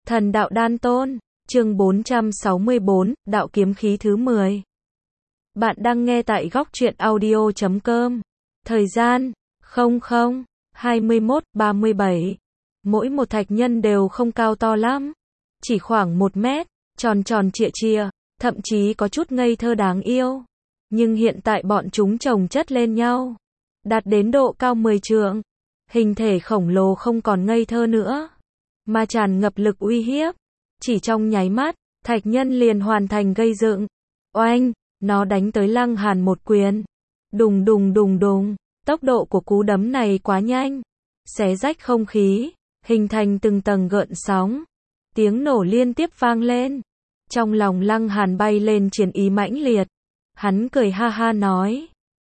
Thần đạo đan tôn, chương 464, đạo kiếm khí thứ 10. Bạn đang nghe tại góc truyện audio.com. Thời gian, 00:21:37. Mỗi một thạch nhân đều không cao to lắm. Chỉ khoảng 1 mét, tròn tròn trịa trịa, thậm chí có chút ngây thơ đáng yêu. Nhưng hiện tại bọn chúng chồng chất lên nhau. Đạt đến độ cao 10 trượng. Hình thể khổng lồ không còn ngây thơ nữa, mà tràn ngập lực uy hiếp. Chỉ trong nháy mắt, thạch nhân liền hoàn thành gây dựng. Oanh, nó đánh tới Lăng Hàn một quyền. Đùng đùng đùng đùng, tốc độ của cú đấm này quá nhanh, xé rách không khí, hình thành từng tầng gợn sóng. Tiếng nổ liên tiếp vang lên. Trong lòng Lăng Hàn bay lên chiến ý mãnh liệt. Hắn cười ha ha nói: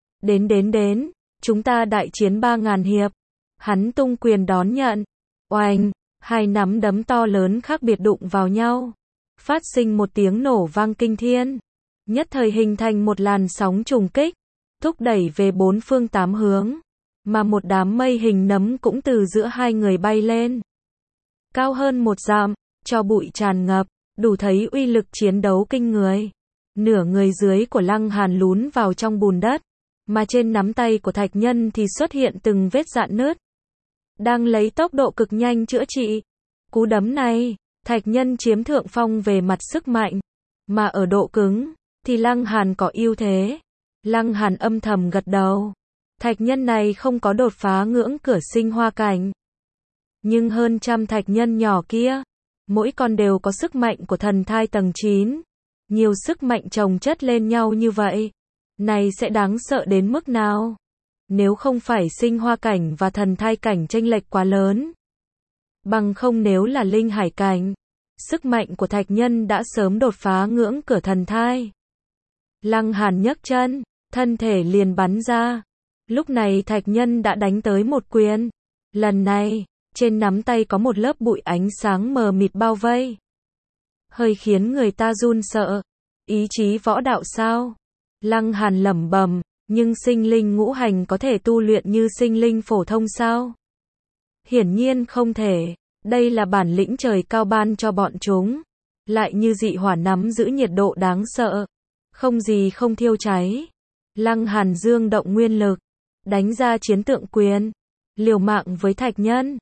Đến, chúng ta đại chiến 3000 hiệp. Hắn tung quyền đón nhận. Oanh, hai nắm đấm to lớn khác biệt đụng vào nhau, phát sinh một tiếng nổ vang kinh thiên, nhất thời hình thành một làn sóng trùng kích, thúc đẩy về 4 phương 8 hướng, mà một đám mây hình nấm cũng từ giữa hai người bay lên, cao hơn 1 dặm, cho bụi tràn ngập, đủ thấy uy lực chiến đấu kinh người. Nửa người dưới của Lăng Hàn lún vào trong bùn đất, mà trên nắm tay của thạch nhân thì xuất hiện từng vết rạn nứt, đang lấy tốc độ cực nhanh chữa trị. Cú đấm này, thạch nhân chiếm thượng phong về mặt sức mạnh, mà ở độ cứng thì Lăng Hàn có ưu thế. Lăng Hàn âm thầm gật đầu. Thạch nhân này không có đột phá ngưỡng cửa sinh hoa cảnh, nhưng hơn trăm thạch nhân nhỏ kia, mỗi con đều có sức mạnh của thần thai tầng 9. Nhiều sức mạnh chồng chất lên nhau như vậy, này sẽ đáng sợ đến mức nào? Nếu không phải sinh hoa cảnh và thần thai cảnh chênh lệch quá lớn, bằng không nếu là linh hải cảnh, sức mạnh của thạch nhân đã sớm đột phá ngưỡng cửa thần thai. Lăng Hàn nhấc chân, thân thể liền bắn ra. Lúc này thạch nhân đã đánh tới một quyền. Lần này, trên nắm tay có một lớp bụi ánh sáng mờ mịt bao vây, hơi khiến người ta run sợ. Ý chí võ đạo sao? Lăng Hàn lẩm bẩm. Nhưng sinh linh ngũ hành có thể tu luyện như sinh linh phổ thông sao? Hiển nhiên không thể. Đây là bản lĩnh trời cao ban cho bọn chúng. Lại như dị hỏa nắm giữ nhiệt độ đáng sợ, không gì không thiêu cháy. Lăng Hàn dương động nguyên lực, đánh ra chiến tượng quyền, liều mạng với thạch nhân.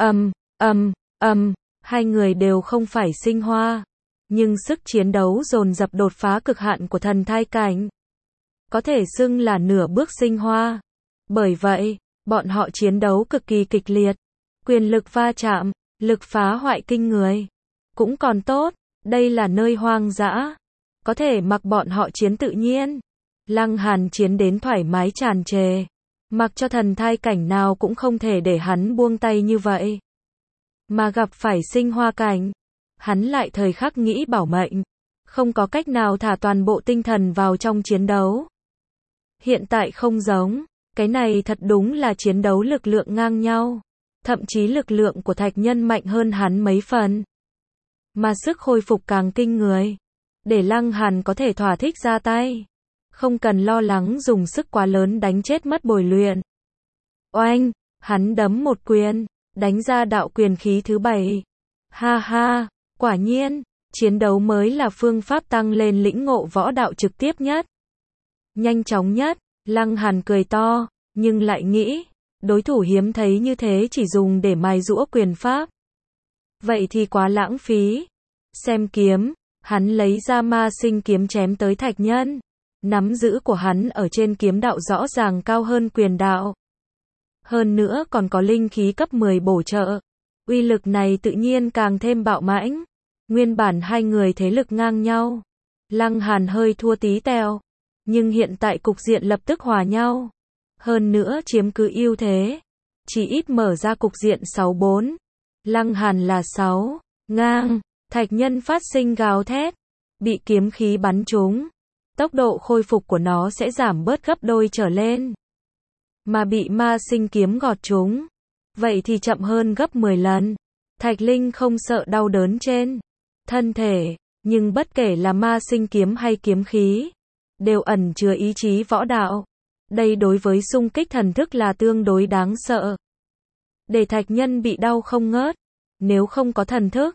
Hai người đều không phải sinh hoa, nhưng sức chiến đấu dồn dập đột phá cực hạn của thần thai cảnh, có thể xưng là nửa bước sinh hoa. Bởi vậy, bọn họ chiến đấu cực kỳ kịch liệt, quyền lực va chạm, lực phá hoại kinh người. Cũng còn tốt, đây là nơi hoang dã, có thể mặc bọn họ chiến tự nhiên. Lăng Hàn chiến đến thoải mái tràn trề, mặc cho thần thai cảnh nào cũng không thể để hắn buông tay như vậy. Mà gặp phải sinh hoa cảnh, hắn lại thời khắc nghĩ bảo mệnh, không có cách nào thả toàn bộ tinh thần vào trong chiến đấu. Hiện tại không giống, cái này thật đúng là chiến đấu lực lượng ngang nhau. Thậm chí lực lượng của thạch nhân mạnh hơn hắn mấy phần, mà sức hồi phục càng kinh người, để Lăng Hàn có thể thỏa thích ra tay, không cần lo lắng dùng sức quá lớn đánh chết mất bồi luyện. Oanh, hắn đấm một quyền, đánh ra đạo quyền khí thứ 7. Ha ha, quả nhiên, chiến đấu mới là phương pháp tăng lên lĩnh ngộ võ đạo trực tiếp nhất, nhanh chóng nhất. Lăng Hàn cười to, nhưng lại nghĩ, đối thủ hiếm thấy như thế chỉ dùng để mài giũa quyền pháp, vậy thì quá lãng phí. Xem kiếm, hắn lấy ra ma sinh kiếm chém tới thạch nhân. Nắm giữ của hắn ở trên kiếm đạo rõ ràng cao hơn quyền đạo, hơn nữa còn có linh khí cấp 10 bổ trợ. Uy lực này tự nhiên càng thêm bạo mãnh. Nguyên bản hai người thế lực ngang nhau, Lăng Hàn hơi thua tí teo, nhưng hiện tại cục diện lập tức hòa nhau, hơn nữa chiếm cứ ưu thế, chỉ ít mở ra cục diện 6-4. Lăng Hàn là 6 ngang. Thạch nhân phát sinh gào thét, bị kiếm khí bắn trúng, tốc độ khôi phục của nó sẽ giảm bớt gấp đôi trở lên, mà bị ma sinh kiếm gọt trúng, vậy thì chậm hơn gấp 10 lần. Thạch linh không sợ đau đớn trên thân thể, nhưng bất kể là ma sinh kiếm hay kiếm khí, đều ẩn chứa ý chí võ đạo. Đây đối với xung kích thần thức là tương đối đáng sợ. Để thạch nhân bị đau không ngớt, nếu không có thần thức,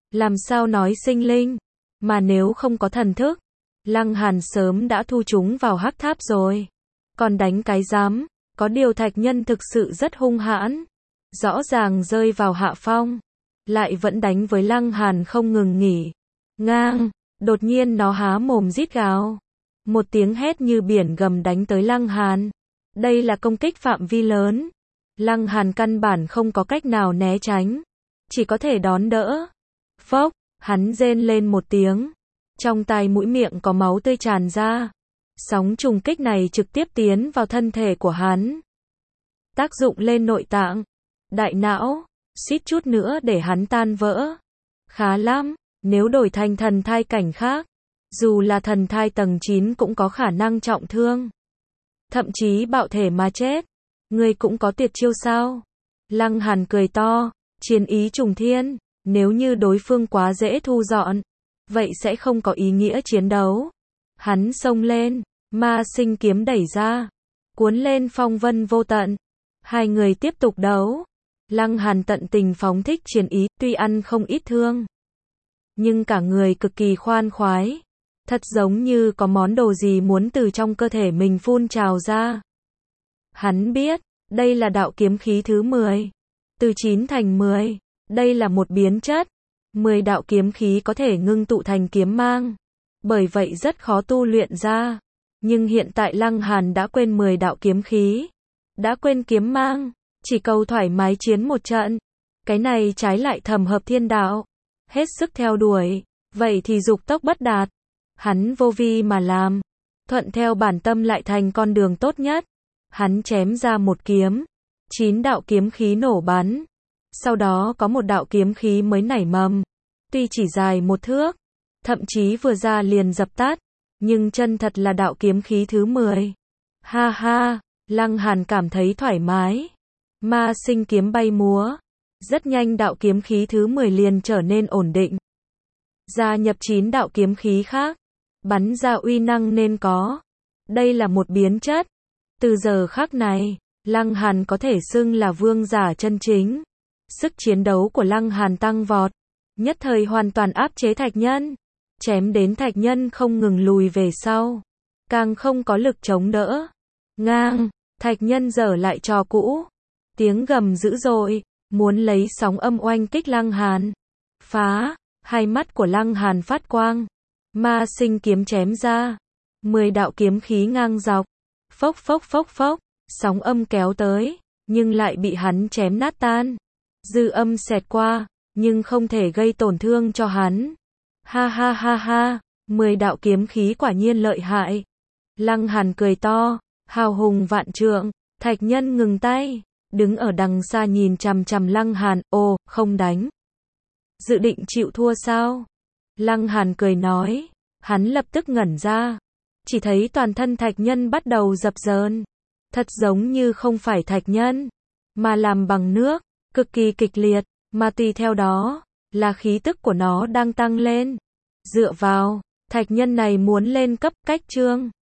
Làm sao nói sinh linh, mà nếu không có thần thức, Lăng Hàn sớm đã thu chúng vào hắc tháp rồi. Còn đánh cái dám, có điều thạch nhân thực sự rất hung hãn. Rõ ràng rơi vào hạ phong, lại vẫn đánh với Lăng Hàn không ngừng nghỉ. Ngang, đột nhiên nó há mồm rít gào. Một tiếng hét như biển gầm đánh tới Lăng Hàn. Đây là công kích phạm vi lớn. Lăng Hàn căn bản không có cách nào né tránh, chỉ có thể đón đỡ. Phốc, hắn rên lên một tiếng. Trong tai mũi miệng có máu tươi tràn ra. Sóng trùng kích này trực tiếp tiến vào thân thể của hắn. Tác dụng lên nội tạng, đại não, suýt chút nữa để hắn tan vỡ. Khá lắm, nếu đổi thành thần thai cảnh khác, dù là thần thai tầng 9 cũng có khả năng trọng thương. Thậm chí bạo thể mà chết. Ngươi cũng có tuyệt chiêu sao? Lăng Hàn cười to, chiến ý trùng thiên, nếu như đối phương quá dễ thu dọn, vậy sẽ không có ý nghĩa chiến đấu. Hắn xông lên, ma sinh kiếm đẩy ra, cuốn lên phong vân vô tận. Hai người tiếp tục đấu. Lăng Hàn tận tình phóng thích chiến ý, tuy ăn không ít thương, nhưng cả người cực kỳ khoan khoái. Thật giống như có món đồ gì muốn từ trong cơ thể mình phun trào ra. Hắn biết, đây là đạo kiếm khí thứ 10. Từ 9 thành 10, đây là một biến chất. 10 đạo kiếm khí có thể ngưng tụ thành kiếm mang. Bởi vậy rất khó tu luyện ra. Nhưng hiện tại Lăng Hàn đã quên 10 đạo kiếm khí. Đã quên kiếm mang. Chỉ cầu thoải mái chiến một trận. Cái này trái lại thầm hợp thiên đạo. Hết sức theo đuổi. Vậy thì dục tốc bất đạt. Hắn vô vi mà làm. Thuận theo bản tâm lại thành con đường tốt nhất. Hắn chém ra một kiếm. 9 đạo kiếm khí nổ bắn. Sau đó có một đạo kiếm khí mới nảy mầm. Tuy chỉ dài 1 thước, thậm chí vừa ra liền dập tắt, nhưng chân thật là đạo kiếm khí thứ 10. Ha ha, Lăng Hàn cảm thấy thoải mái. Ma sinh kiếm bay múa. Rất nhanh đạo kiếm khí thứ 10 liền trở nên ổn định. Gia nhập 9 đạo kiếm khí khác. Bắn ra uy năng nên có. Đây là một biến chất. Từ giờ khắc này, Lăng Hàn có thể xưng là vương giả chân chính. Sức chiến đấu của Lăng Hàn tăng vọt. Nhất thời hoàn toàn áp chế thạch nhân. Chém đến thạch nhân không ngừng lùi về sau. Càng không có lực chống đỡ. Ngang, thạch nhân dở lại trò cũ. Tiếng gầm dữ dội, muốn lấy sóng âm oanh kích Lăng Hàn. Phá, hai mắt của Lăng Hàn phát quang. Ma sinh kiếm chém ra. 10 đạo kiếm khí ngang dọc. Phốc phốc phốc phốc, sóng âm kéo tới, nhưng lại bị hắn chém nát tan. Dư âm xẹt qua, nhưng không thể gây tổn thương cho hắn. Ha ha ha ha, 10 đạo kiếm khí quả nhiên lợi hại. Lăng Hàn cười to, hào hùng vạn trượng. Thạch nhân ngừng tay, đứng ở đằng xa nhìn chằm chằm Lăng Hàn. Ồ, không đánh. Dự định chịu thua sao? Lăng Hàn cười nói. Hắn lập tức ngẩn ra. Chỉ thấy toàn thân thạch nhân bắt đầu dập dờn. Thật giống như không phải thạch nhân, mà làm bằng nước, cực kỳ kịch liệt, mà tùy theo đó, là khí tức của nó đang tăng lên. Dựa vào, thạch nhân này muốn lên cấp cách chương.